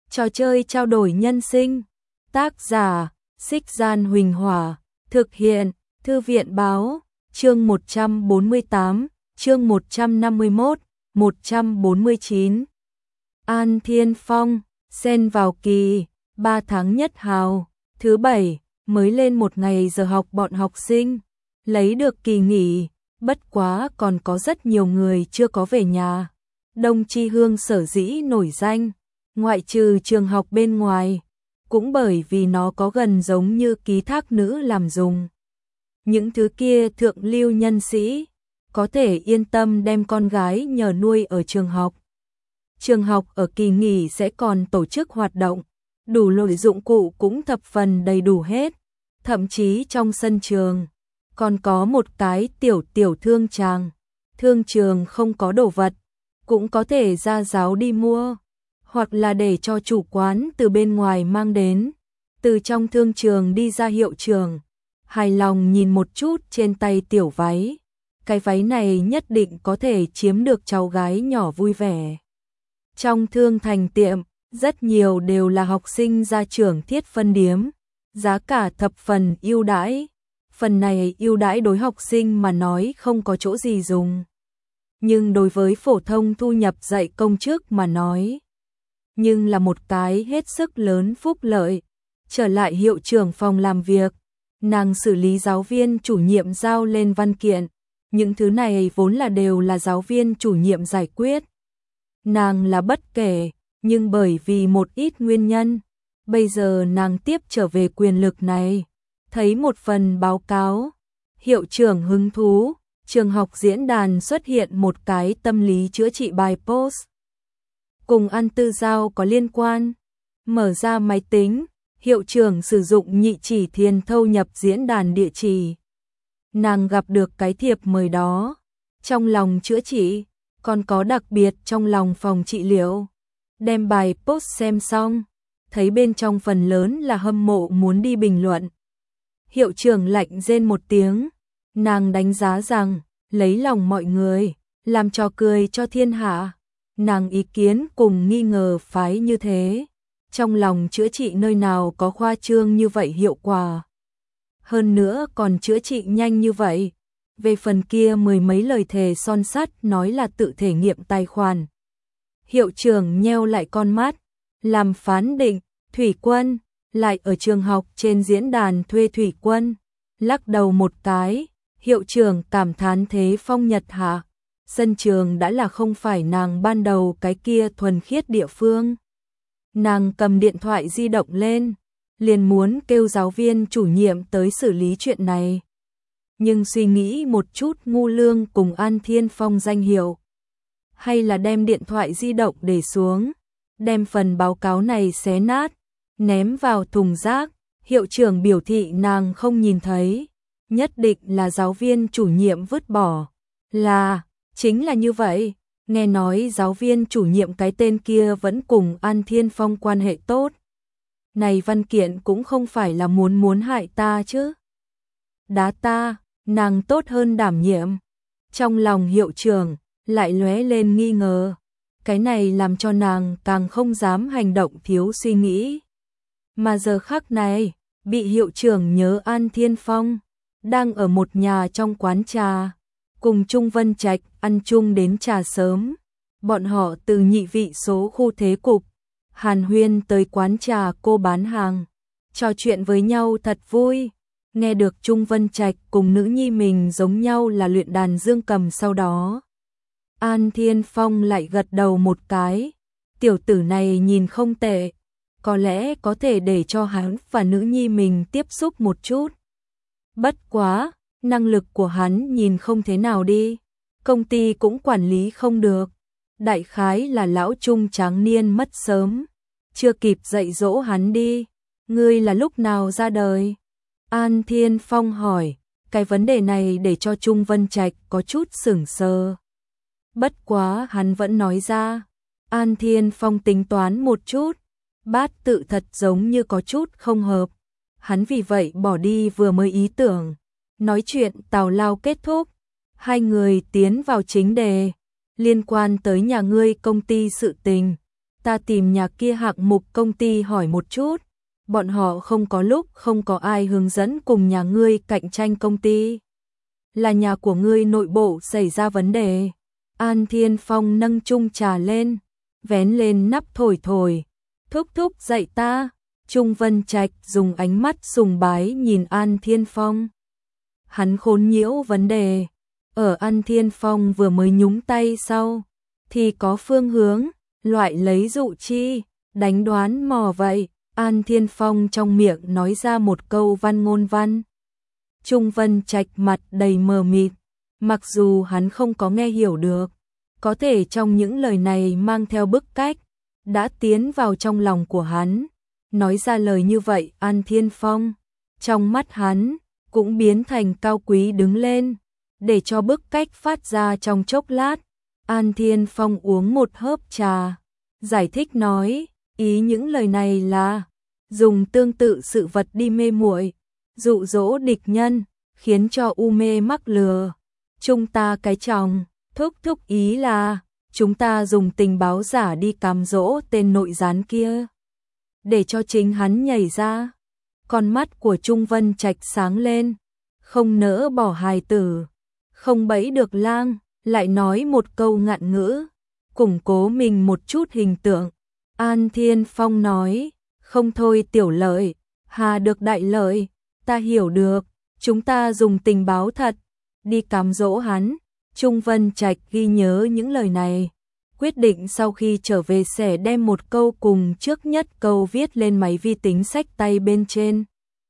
Trò chơi trao đổi nhân sinh. Tác giả: Xích Gian Huỳnh Hỏa. Thực hiện: Thư viện báo. Chương 148, chương 151, 149. An Thiên Phong, xen vào kỳ, 3 tháng nhất hào, thứ 7, mới lên một ngày giờ học bọn học sinh, lấy được kỳ nghỉ, bất quá còn có rất nhiều người chưa có về nhà. Đông Tri Hương sở dĩ nổi danh, ngoại trừ trường học bên ngoài, cũng bởi vì nó có gần giống như ký thác nữ làm dùng. Những thứ kia thượng lưu nhân sĩ có thể yên tâm đem con gái nhờ nuôi ở trường học. Trường học ở kỳ nghỉ sẽ còn tổ chức hoạt động, đủ loại dụng cụ cũng thập phần đầy đủ hết, thậm chí trong sân trường còn có một cái tiểu thương tràng. Thương trường không có đồ vật, cũng có thể ra giáo đi mua, hoặc là để cho chủ quán từ bên ngoài mang đến. Từ trong thương trường đi ra hiệu trường, hài lòng nhìn một chút trên tay tiểu váy. Cái váy này nhất định có thể chiếm được cháu gái nhỏ vui vẻ. Trong thương thành tiệm, rất nhiều đều là học sinh gia trưởng thiết phân điếm, giá cả thập phần ưu đãi. Phần này ưu đãi đối học sinh mà nói không có chỗ gì dùng, nhưng đối với phổ thông thu nhập dạy công chức mà nói, nhưng là một cái hết sức lớn phúc lợi. Trở lại hiệu trưởng phòng làm việc, nàng xử lý giáo viên chủ nhiệm giao lên văn kiện, những thứ này vốn là đều là giáo viên chủ nhiệm giải quyết. Nàng là bất kể, nhưng bởi vì một ít nguyên nhân, bây giờ nàng tiếp trở về quyền lực này. Thấy một phần báo cáo, hiệu trưởng hứng thú, trường học diễn đàn xuất hiện một cái tâm lý chữa trị bài post. Cùng An Tư Giao có liên quan, mở ra máy tính, hiệu trưởng sử dụng nhị chỉ thiền thâu nhập diễn đàn địa chỉ. Nàng gặp được cái thiệp mời đó, trong lòng chữa trị, còn có đặc biệt trong lòng phòng trị liệu. Đem bài post xem xong, thấy bên trong phần lớn là hâm mộ muốn đi bình luận. Hiệu trưởng lạnh rên một tiếng, nàng đánh giá rằng, lấy lòng mọi người, làm trò cười cho thiên hạ. Nàng ý kiến cùng nghi ngờ phái như thế, trong lòng chữa trị nơi nào có khoa trương như vậy hiệu quả. Hơn nữa còn chữa trị nhanh như vậy. Về phần kia mười mấy lời thề son sắt nói là tự thể nghiệm tài khoản. Hiệu trưởng nheo lại con mắt, làm phán định, Thủy Quân, lại ở trường học trên diễn đàn thuê Thủy Quân. Lắc đầu một cái, hiệu trưởng cảm thán thế phong nhật hạ. Sân trường đã là không phải nàng ban đầu cái kia thuần khiết địa phương. Nàng cầm điện thoại di động lên, liền muốn kêu giáo viên chủ nhiệm tới xử lý chuyện này. Nhưng suy nghĩ một chút ngu lương cùng An Thiên Phong danh hiệu. Hay là đem điện thoại di động để xuống, đem phần báo cáo này xé nát, ném vào thùng rác. Hiệu trưởng biểu thị nàng không nhìn thấy, nhất định là giáo viên chủ nhiệm vứt bỏ. Chính là như vậy, nghe nói giáo viên chủ nhiệm cái tên kia vẫn cùng An Thiên Phong quan hệ tốt. Này văn kiện cũng không phải là muốn hại ta chứ. Đá ta, nàng tốt hơn đảm nhiệm. Trong lòng hiệu trưởng lại lóe lên nghi ngờ. Cái này làm cho nàng càng không dám hành động thiếu suy nghĩ. Mà giờ khắc này, bị hiệu trưởng nhớ An Thiên Phong, đang ở một nhà trong quán trà, cùng Trung Vân Trạch ăn chung đến trà sớm. Bọn họ từ nhị vị số khu thế cục, hàn huyên tới quán trà cô bán hàng, trò chuyện với nhau thật vui. Nghe được Trung Vân Trạch cùng nữ nhi mình giống nhau là luyện đàn dương cầm sau đó. An Thiên Phong lại gật đầu một cái, tiểu tử này nhìn không tệ, có lẽ có thể để cho hắn và nữ nhi mình tiếp xúc một chút. Bất quá, năng lực của hắn nhìn không thế nào đi, công ty cũng quản lý không được. Đại khái là lão Trung tráng niên mất sớm, chưa kịp dạy dỗ hắn đi. Ngươi là lúc nào ra đời? An Thiên Phong hỏi, cái vấn đề này để cho Trung Vân Trạch có chút sửng sờ. Bất quá hắn vẫn nói ra. An Thiên Phong tính toán một chút, bát tự thật giống như có chút không hợp. Hắn vì vậy bỏ đi vừa mới ý tưởng. Nói chuyện tào lao kết thúc, hai người tiến vào chính đề, liên quan tới nhà ngươi công ty sự tình. ta tìm nhà kia hạng mục công ty hỏi một chút, bọn họ không có lúc không có ai hướng dẫn cùng nhà ngươi cạnh tranh công ty. Là nhà của ngươi nội bộ xảy ra vấn đề. An Thiên Phong nâng chung trà lên, vén lên nắp thổi thổi, thúc thúc dạy ta. Trung Vân Trạch dùng ánh mắt sùng bái nhìn An Thiên Phong. Hắn khốn nhiễu vấn đề, ở An Thiên Phong vừa mới nhúng tay sau, thì có phương hướng, loại lấy dụ chi, đánh đoán mò vậy. An Thiên Phong trong miệng nói ra một câu văn ngôn văn. Trung Vân Trạch mặt đầy mờ mịt, mặc dù hắn không có nghe hiểu được, có thể trong những lời này mang theo bức cách, đã tiến vào trong lòng của hắn. Nói ra lời như vậy, An Thiên Phong, trong mắt hắn, cũng biến thành cao quý đứng lên, để cho bức cách phát ra trong chốc lát. An Thiên Phong uống một hớp trà, giải thích nói, ý những lời này là dùng tương tự sự vật đi mê muội, dụ dỗ địch nhân, khiến cho u mê mắc lừa. Chúng ta cái chồng, thúc thúc ý là chúng ta dùng tình báo giả đi cám dỗ tên nội gián kia, để cho chính hắn nhảy ra. Con mắt của Trung Vân Trạch sáng lên, không nỡ bỏ hài tử, không bẫy được lang, lại nói một câu ngạn ngữ, củng cố mình một chút hình tượng. An Thiên Phong nói, không thôi tiểu lợi, hà được đại lợi, ta hiểu được, chúng ta dùng tình báo thật, đi cám dỗ hắn. Trung Vân Trạch ghi nhớ những lời này, quyết định sau khi trở về sẽ đem một câu cùng trước nhất câu viết lên máy vi tính xách tay bên trên.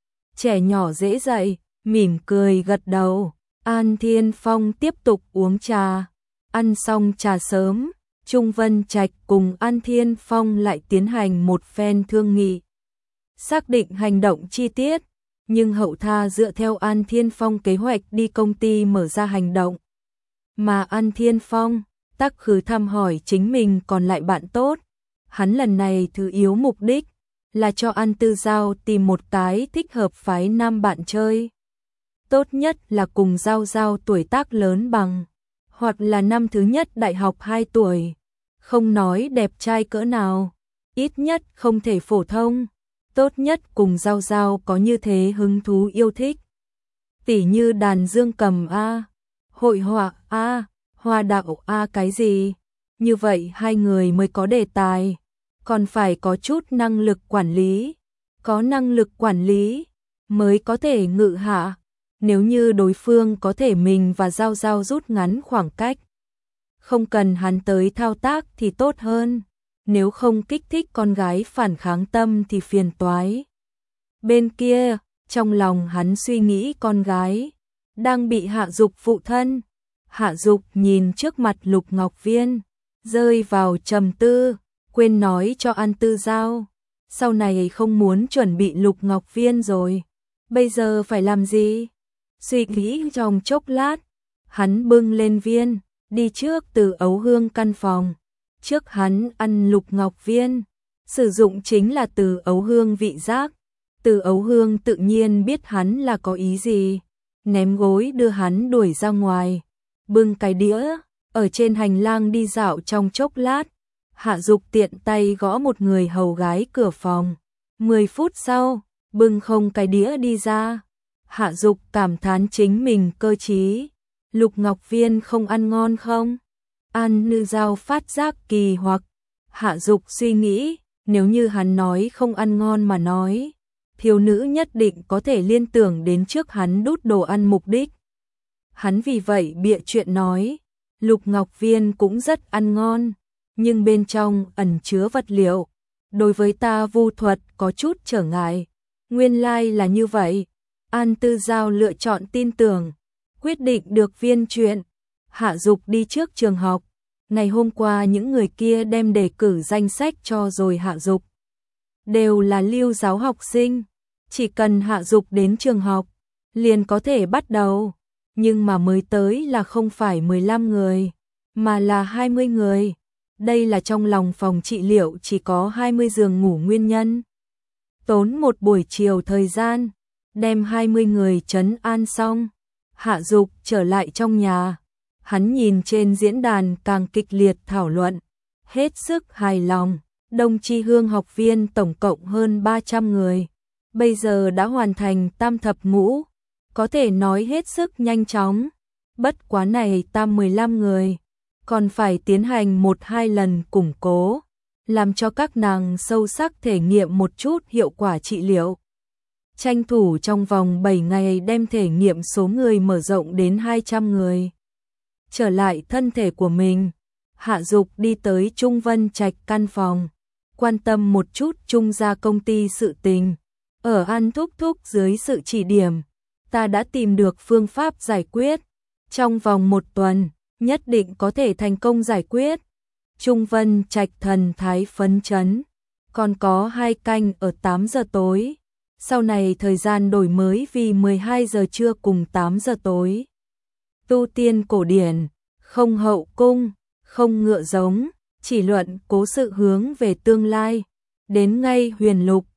Trẻ nhỏ dễ dạy, mỉm cười gật đầu. An Thiên Phong tiếp tục uống trà. Ăn xong trà sớm, Trung Vân Trạch cùng An Thiên Phong lại tiến hành một phen thương nghị, xác định hành động chi tiết, nhưng hậu tha dựa theo An Thiên Phong kế hoạch đi công ty mở ra hành động. Mà An Thiên Phong tắc khứ thăm hỏi chính mình còn lại bạn tốt. Hắn lần này thứ yếu mục đích là cho An Tư Giao tìm một cái thích hợp phái nam bạn chơi. Tốt nhất là cùng Giao Giao tuổi tác lớn bằng, hoặc là năm thứ nhất đại học 2 tuổi. Không nói đẹp trai cỡ nào, ít nhất không thể phổ thông. Tốt nhất cùng Giao Giao có như thế hứng thú yêu thích. Tỉ như đàn dương cầm A, hội họa A, hoa đạo A cái gì. Như vậy hai người mới có đề tài. Còn phải có chút năng lực quản lý. Có năng lực quản lý mới có thể ngự hạ. Nếu như đối phương có thể mình và Giao Giao rút ngắn khoảng cách, không cần hắn tới thao tác thì tốt hơn. Nếu không kích thích con gái phản kháng tâm thì phiền toái. Bên kia, trong lòng hắn suy nghĩ con gái đang bị Hạ Dục phụ thân. Hạ Dục nhìn trước mặt Lục Ngọc Viên, rơi vào trầm tư, quên nói cho An Tư Giao. Sau này không muốn chuẩn bị Lục Ngọc Viên rồi. Bây giờ phải làm gì? Suy nghĩ trong chốc lát, hắn bưng lên viên, đi trước Từ Ấu Hương căn phòng. Trước hắn ăn Lục Ngọc Viên, sử dụng chính là Từ Ấu Hương vị giác. Từ Ấu Hương tự nhiên biết hắn là có ý gì, ném gối đưa hắn đuổi ra ngoài, bưng cái đĩa, ở trên hành lang đi dạo trong chốc lát. Hạ Dục tiện tay gõ một người hầu gái cửa phòng. 10 phút sau, bưng không cái đĩa đi ra. Hạ Dục cảm thán chính mình cơ trí. Lục Ngọc Viên không ăn ngon không? An Tư Giao phát giác kỳ hoặc. Hạ Dục suy nghĩ, nếu như hắn nói không ăn ngon mà nói, thiếu nữ nhất định có thể liên tưởng đến trước hắn đút đồ ăn mục đích. Hắn vì vậy bịa chuyện nói, Lục Ngọc Viên cũng rất ăn ngon, nhưng bên trong ẩn chứa vật liệu, đối với ta vu thuật có chút trở ngại. Nguyên lai là như vậy. An Tư Giao lựa chọn tin tưởng, quyết định được viên chuyện. Hạ Dục đi trước trường học. Ngày hôm qua những người kia đem đề cử danh sách cho rồi Hạ Dục. Đều là Lưu giáo học sinh. Chỉ cần Hạ Dục đến trường học, liền có thể bắt đầu. Nhưng mà mới tới là không phải 15 người, mà là 20 người. Đây là trong lòng phòng trị liệu chỉ có 20 giường ngủ nguyên nhân. Tốn một buổi chiều thời gian, đem 20 người trấn an xong. Hạ Dục trở lại trong nhà. Hắn nhìn trên diễn đàn càng kịch liệt thảo luận, hết sức hài lòng. Đông Chi Hương học viên tổng cộng hơn 300 người, bây giờ đã hoàn thành tam thập ngũ, có thể nói hết sức nhanh chóng. Bất quá này tam 15 người, còn phải tiến hành 1-2 lần củng cố, làm cho các nàng sâu sắc thể nghiệm một chút hiệu quả trị liệu. Tranh thủ trong vòng 7 ngày đem thể nghiệm số người mở rộng đến 200 người. Trở lại thân thể của mình, Hạ Dục đi tới Trung Vân Trạch căn phòng, quan tâm một chút Trung gia công ty sự tình. Ở An Thúc Thúc dưới sự chỉ điểm, ta đã tìm được phương pháp giải quyết. Trong vòng 1 tuần, nhất định có thể thành công giải quyết. Trung Vân Trạch thần thái phấn chấn, còn có 2 canh ở 8 giờ tối. Sau này thời gian đổi mới vì 12 giờ trưa cùng 8 giờ tối. Tu tiên cổ điển, không hậu cung, không ngựa giống, chỉ luận cố sự hướng về tương lai. Đến ngay huyền lục,